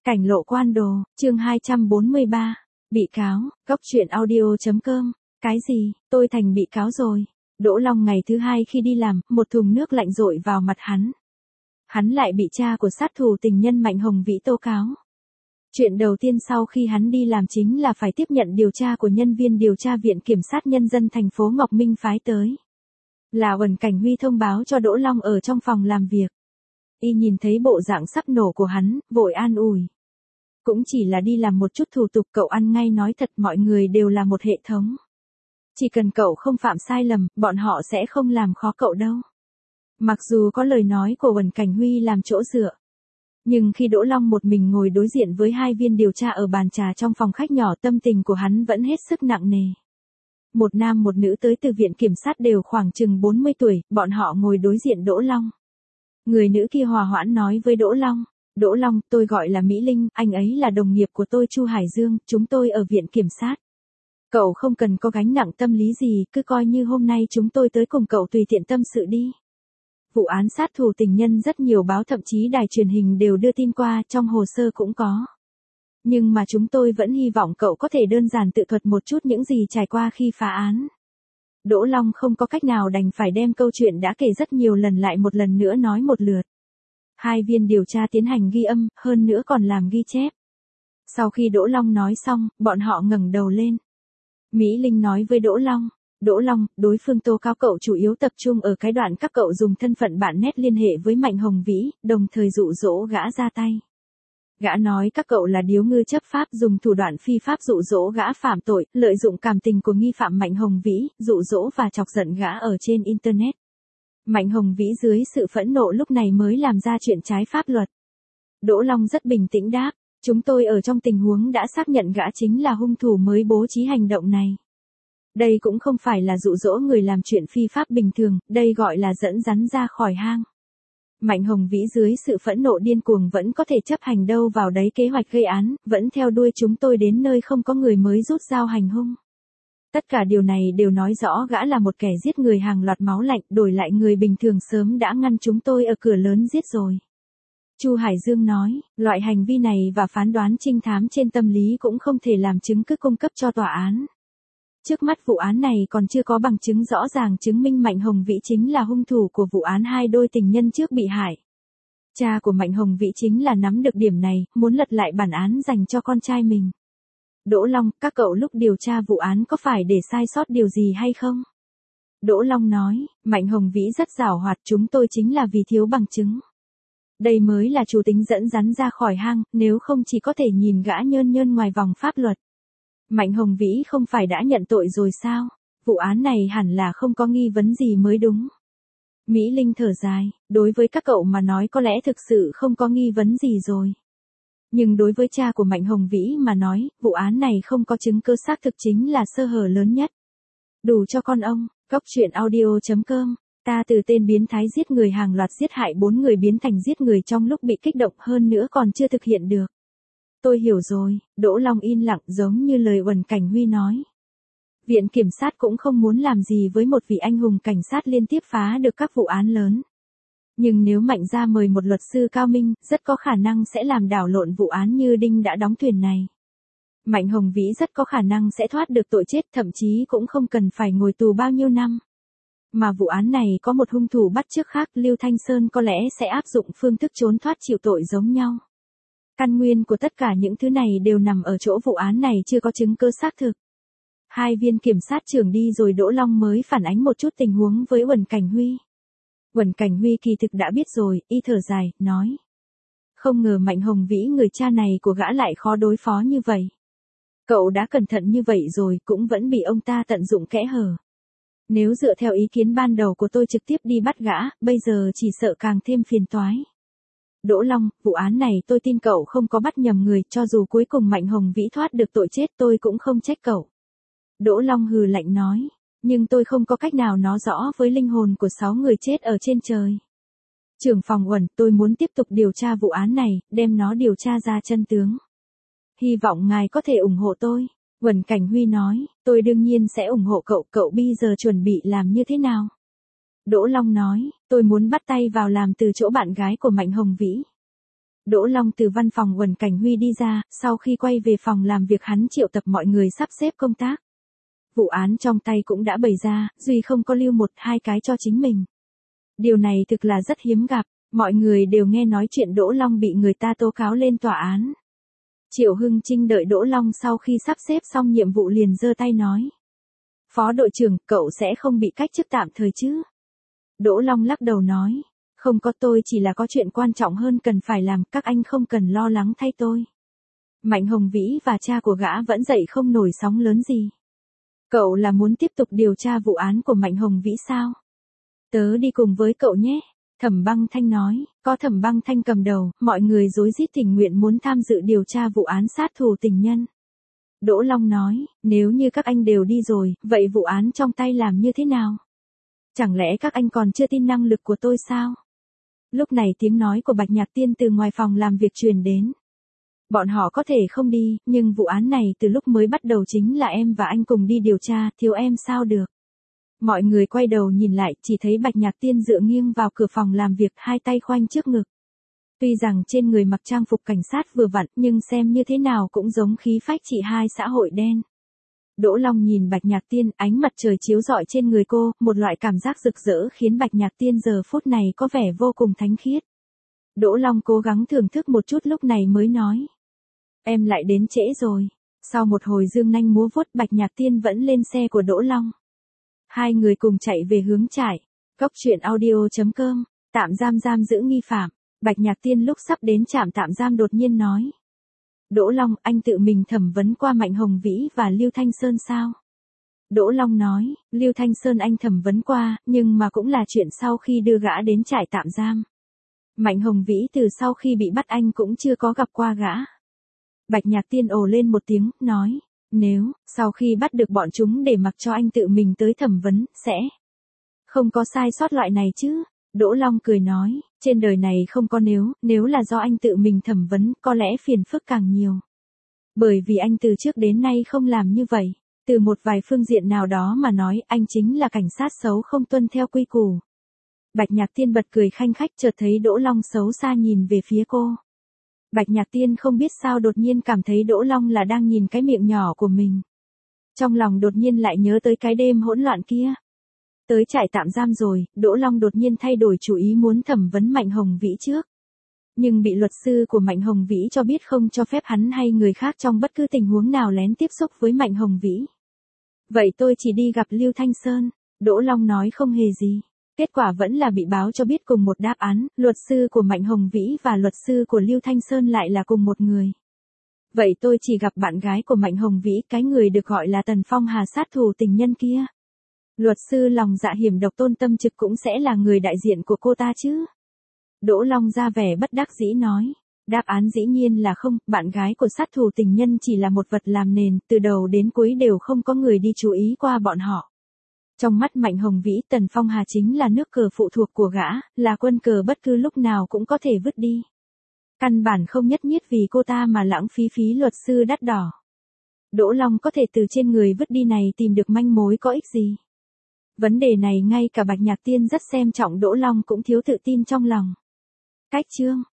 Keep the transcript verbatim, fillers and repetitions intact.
Cảnh lộ quan đồ, chương hai trăm bốn mươi ba. Bị cáo, góc truyện audio.com. Cái gì, tôi thành bị cáo rồi. Đỗ Long ngày thứ hai khi đi làm, một thùng nước lạnh dội vào mặt hắn. Hắn lại bị cha của sát thủ tình nhân Mạnh Hồng Vĩ tố cáo. Chuyện đầu tiên sau khi hắn đi làm chính là phải tiếp nhận điều tra của nhân viên điều tra Viện Kiểm sát Nhân dân thành phố Ngọc Minh phái tới. Là Uẩn Cảnh Huy thông báo cho Đỗ Long ở trong phòng làm việc. Y nhìn thấy bộ dạng sắp nổ của hắn, vội an ủi. Cũng chỉ là đi làm một chút thủ tục, cậu ăn ngay nói thật, mọi người đều là một hệ thống. Chỉ cần cậu không phạm sai lầm, bọn họ sẽ không làm khó cậu đâu. Mặc dù có lời nói của Uẩn Cảnh Huy làm chỗ dựa. Nhưng khi Đỗ Long một mình ngồi đối diện với hai viên điều tra ở bàn trà trong phòng khách nhỏ, tâm tình của hắn vẫn hết sức nặng nề. Một nam một nữ tới từ Viện Kiểm sát đều khoảng chừng bốn mươi tuổi, bọn họ ngồi đối diện Đỗ Long. Người nữ kia hòa hoãn nói với Đỗ Long. Đỗ Long, tôi gọi là Mỹ Linh, anh ấy là đồng nghiệp của tôi Chu Hải Dương, chúng tôi ở Viện Kiểm sát. Cậu không cần có gánh nặng tâm lý gì, cứ coi như hôm nay chúng tôi tới cùng cậu tùy tiện tâm sự đi. Vụ án sát thủ tình nhân rất nhiều báo thậm chí đài truyền hình đều đưa tin qua, trong hồ sơ cũng có. Nhưng mà chúng tôi vẫn hy vọng cậu có thể đơn giản tự thuật một chút những gì trải qua khi phá án. Đỗ Long không có cách nào đành phải đem câu chuyện đã kể rất nhiều lần lại một lần nữa nói một lượt. Hai viên điều tra tiến hành ghi âm, hơn nữa còn làm ghi chép. Sau khi Đỗ Long nói xong, bọn họ ngẩng đầu lên. Mỹ Linh nói với Đỗ Long. Đỗ Long, đối phương tố cáo cậu chủ yếu tập trung ở cái đoạn các cậu dùng thân phận bạn nét liên hệ với Mạnh Hồng Vĩ, đồng thời dụ dỗ gã ra tay. Gã nói các cậu là điếu ngư chấp pháp, dùng thủ đoạn phi pháp dụ dỗ gã phạm tội, lợi dụng cảm tình của nghi phạm Mạnh Hồng Vĩ, dụ dỗ và chọc giận gã ở trên Internet. Mạnh Hồng Vĩ dưới sự phẫn nộ lúc này mới làm ra chuyện trái pháp luật. Đỗ Long rất bình tĩnh đáp, chúng tôi ở trong tình huống đã xác nhận gã chính là hung thủ mới bố trí hành động này. Đây cũng không phải là dụ dỗ người làm chuyện phi pháp bình thường, đây gọi là dẫn rắn ra khỏi hang. Mạnh Hồng Vĩ dưới sự phẫn nộ điên cuồng vẫn có thể chấp hành đâu vào đấy kế hoạch gây án, vẫn theo đuôi chúng tôi đến nơi không có người mới rút dao hành hung. Tất cả điều này đều nói rõ gã là một kẻ giết người hàng loạt máu lạnh, đổi lại người bình thường sớm đã ngăn chúng tôi ở cửa lớn giết rồi. Chu Hải Dương nói, loại hành vi này và phán đoán trinh thám trên tâm lý cũng không thể làm chứng cứ cung cấp cho tòa án. Trước mắt vụ án này còn chưa có bằng chứng rõ ràng chứng minh Mạnh Hồng Vĩ chính là hung thủ của vụ án hai đôi tình nhân trước bị hại. Cha của Mạnh Hồng Vĩ chính là nắm được điểm này, muốn lật lại bản án dành cho con trai mình. Đỗ Long, các cậu lúc điều tra vụ án có phải để sai sót điều gì hay không? Đỗ Long nói, Mạnh Hồng Vĩ rất giảo hoạt, chúng tôi chính là vì thiếu bằng chứng. Đây mới là chủ tính dẫn rắn ra khỏi hang, nếu không chỉ có thể nhìn gã nhơn nhơn ngoài vòng pháp luật. Mạnh Hồng Vĩ không phải đã nhận tội rồi sao? Vụ án này hẳn là không có nghi vấn gì mới đúng. Mỹ Linh thở dài, đối với các cậu mà nói có lẽ thực sự không có nghi vấn gì rồi. Nhưng đối với cha của Mạnh Hồng Vĩ mà nói, vụ án này không có chứng cứ xác thực chính là sơ hở lớn nhất. Đủ cho con ông, góc truyện audio.com. Ta từ tên biến thái giết người hàng loạt giết hại bốn người biến thành giết người trong lúc bị kích động, hơn nữa còn chưa thực hiện được. Tôi hiểu rồi, Đỗ Long yên lặng giống như lời Uẩn Cảnh Huy nói. Viện Kiểm sát cũng không muốn làm gì với một vị anh hùng cảnh sát liên tiếp phá được các vụ án lớn. Nhưng nếu Mạnh ra mời một luật sư cao minh, rất có khả năng sẽ làm đảo lộn vụ án như đinh đã đóng thuyền này. Mạnh Hồng Vĩ rất có khả năng sẽ thoát được tội chết, thậm chí cũng không cần phải ngồi tù bao nhiêu năm. Mà vụ án này có một hung thủ bắt chước khác, Lưu Thanh Sơn có lẽ sẽ áp dụng phương thức trốn thoát chịu tội giống nhau. Căn nguyên của tất cả những thứ này đều nằm ở chỗ vụ án này chưa có chứng cứ xác thực. Hai viên kiểm sát trưởng đi rồi Đỗ Long mới phản ánh một chút tình huống với Uẩn Cảnh Huy. Uẩn Cảnh Huy kỳ thực đã biết rồi, y thở dài, nói. Không ngờ Mạnh Hồng Vĩ người cha này của gã lại khó đối phó như vậy. Cậu đã cẩn thận như vậy rồi cũng vẫn bị ông ta tận dụng kẽ hở. Nếu dựa theo ý kiến ban đầu của tôi trực tiếp đi bắt gã, bây giờ chỉ sợ càng thêm phiền toái. Đỗ Long, vụ án này tôi tin cậu không có bắt nhầm người, cho dù cuối cùng Mạnh Hồng Vĩ thoát được tội chết tôi cũng không trách cậu. Đỗ Long hừ lạnh nói, nhưng tôi không có cách nào nói rõ với linh hồn của sáu người chết ở trên trời. Trưởng phòng Uẩn, tôi muốn tiếp tục điều tra vụ án này, đem nó điều tra ra chân tướng. Hy vọng ngài có thể ủng hộ tôi. Uẩn Cảnh Huy nói, tôi đương nhiên sẽ ủng hộ cậu, cậu bây giờ chuẩn bị làm như thế nào? Đỗ Long nói, tôi muốn bắt tay vào làm từ chỗ bạn gái của Mạnh Hồng Vĩ. Đỗ Long từ văn phòng Uẩn Cảnh Huy đi ra, sau khi quay về phòng làm việc hắn triệu tập mọi người sắp xếp công tác. Vụ án trong tay cũng đã bày ra, duy không có lưu một hai cái cho chính mình. Điều này thực là rất hiếm gặp, mọi người đều nghe nói chuyện Đỗ Long bị người ta tố cáo lên tòa án. Triệu Hưng Trinh đợi Đỗ Long sau khi sắp xếp xong nhiệm vụ liền giơ tay nói. Phó đội trưởng, cậu sẽ không bị cách chức tạm thời chứ? Đỗ Long lắc đầu nói. Không có, tôi chỉ là có chuyện quan trọng hơn cần phải làm, các anh không cần lo lắng thay tôi. Mạnh Hồng Vĩ và cha của gã vẫn dậy không nổi sóng lớn gì. Cậu là muốn tiếp tục điều tra vụ án của Mạnh Hồng Vĩ sao? Tớ đi cùng với cậu nhé. Thẩm Băng Thanh nói, có Thẩm Băng Thanh cầm đầu, mọi người rối rít tình nguyện muốn tham dự điều tra vụ án sát thủ tình nhân. Đỗ Long nói, nếu như các anh đều đi rồi, vậy vụ án trong tay làm như thế nào? Chẳng lẽ các anh còn chưa tin năng lực của tôi sao? Lúc này tiếng nói của Bạch Nhạc Tiên từ ngoài phòng làm việc truyền đến. Bọn họ có thể không đi, nhưng vụ án này từ lúc mới bắt đầu chính là em và anh cùng đi điều tra, thiếu em sao được? Mọi người quay đầu nhìn lại, chỉ thấy Bạch Nhạc Tiên dựa nghiêng vào cửa phòng làm việc, hai tay khoanh trước ngực. Tuy rằng trên người mặc trang phục cảnh sát vừa vặn, nhưng xem như thế nào cũng giống khí phách chị hai xã hội đen. Đỗ Long nhìn Bạch Nhạc Tiên, ánh mặt trời chiếu rọi trên người cô, một loại cảm giác rực rỡ khiến Bạch Nhạc Tiên giờ phút này có vẻ vô cùng thánh khiết. Đỗ Long cố gắng thưởng thức một chút lúc này mới nói. Em lại đến trễ rồi. Sau một hồi dương nanh múa vuốt, Bạch Nhạc Tiên vẫn lên xe của Đỗ Long. Hai người cùng chạy về hướng trại. Cốc truyện audio chấm com, tạm giam giam giữ nghi phạm. Bạch Nhạc Tiên lúc sắp đến trạm tạm giam đột nhiên nói. Đỗ Long, anh tự mình thẩm vấn qua Mạnh Hồng Vĩ và Lưu Thanh Sơn sao? Đỗ Long nói, Lưu Thanh Sơn anh thẩm vấn qua, nhưng mà cũng là chuyện sau khi đưa gã đến trại tạm giam. Mạnh Hồng Vĩ từ sau khi bị bắt anh cũng chưa có gặp qua gã. Bạch Nhạc Tiên ồ lên một tiếng, nói, nếu, sau khi bắt được bọn chúng để mặc cho anh tự mình tới thẩm vấn, sẽ không có sai sót loại này chứ? Đỗ Long cười nói, trên đời này không có nếu, nếu là do anh tự mình thẩm vấn, có lẽ phiền phức càng nhiều. Bởi vì anh từ trước đến nay không làm như vậy, từ một vài phương diện nào đó mà nói, anh chính là cảnh sát xấu không tuân theo quy củ. Bạch Nhạc Tiên bật cười khanh khách, chợt thấy Đỗ Long xấu xa nhìn về phía cô. Bạch Nhạc Tiên không biết sao đột nhiên cảm thấy Đỗ Long là đang nhìn cái miệng nhỏ của mình. Trong lòng đột nhiên lại nhớ tới cái đêm hỗn loạn kia. Tới trại tạm giam rồi, Đỗ Long đột nhiên thay đổi chủ ý muốn thẩm vấn Mạnh Hồng Vĩ trước. Nhưng bị luật sư của Mạnh Hồng Vĩ cho biết không cho phép hắn hay người khác trong bất cứ tình huống nào lén tiếp xúc với Mạnh Hồng Vĩ. Vậy tôi chỉ đi gặp Lưu Thanh Sơn, Đỗ Long nói không hề gì. Kết quả vẫn là bị báo cho biết cùng một đáp án, luật sư của Mạnh Hồng Vĩ và luật sư của Lưu Thanh Sơn lại là cùng một người. Vậy tôi chỉ gặp bạn gái của Mạnh Hồng Vĩ, cái người được gọi là Tần Phong Hà sát thủ tình nhân kia. Luật sư lòng dạ hiểm độc Tôn Tâm Trực cũng sẽ là người đại diện của cô ta chứ? Đỗ Long ra vẻ bất đắc dĩ nói. Đáp án dĩ nhiên là không, bạn gái của sát thủ tình nhân chỉ là một vật làm nền, từ đầu đến cuối đều không có người đi chú ý qua bọn họ. Trong mắt Mạnh Hồng Vĩ, Tần Phong Hà chính là nước cờ phụ thuộc của gã, là quân cờ bất cứ lúc nào cũng có thể vứt đi. Căn bản không nhất thiết vì cô ta mà lãng phí phí luật sư đắt đỏ. Đỗ Long có thể từ trên người vứt đi này tìm được manh mối có ích gì? Vấn đề này ngay cả Bạch Nhạc Tiên rất xem trọng Đỗ Long cũng thiếu tự tin trong lòng. Cách chương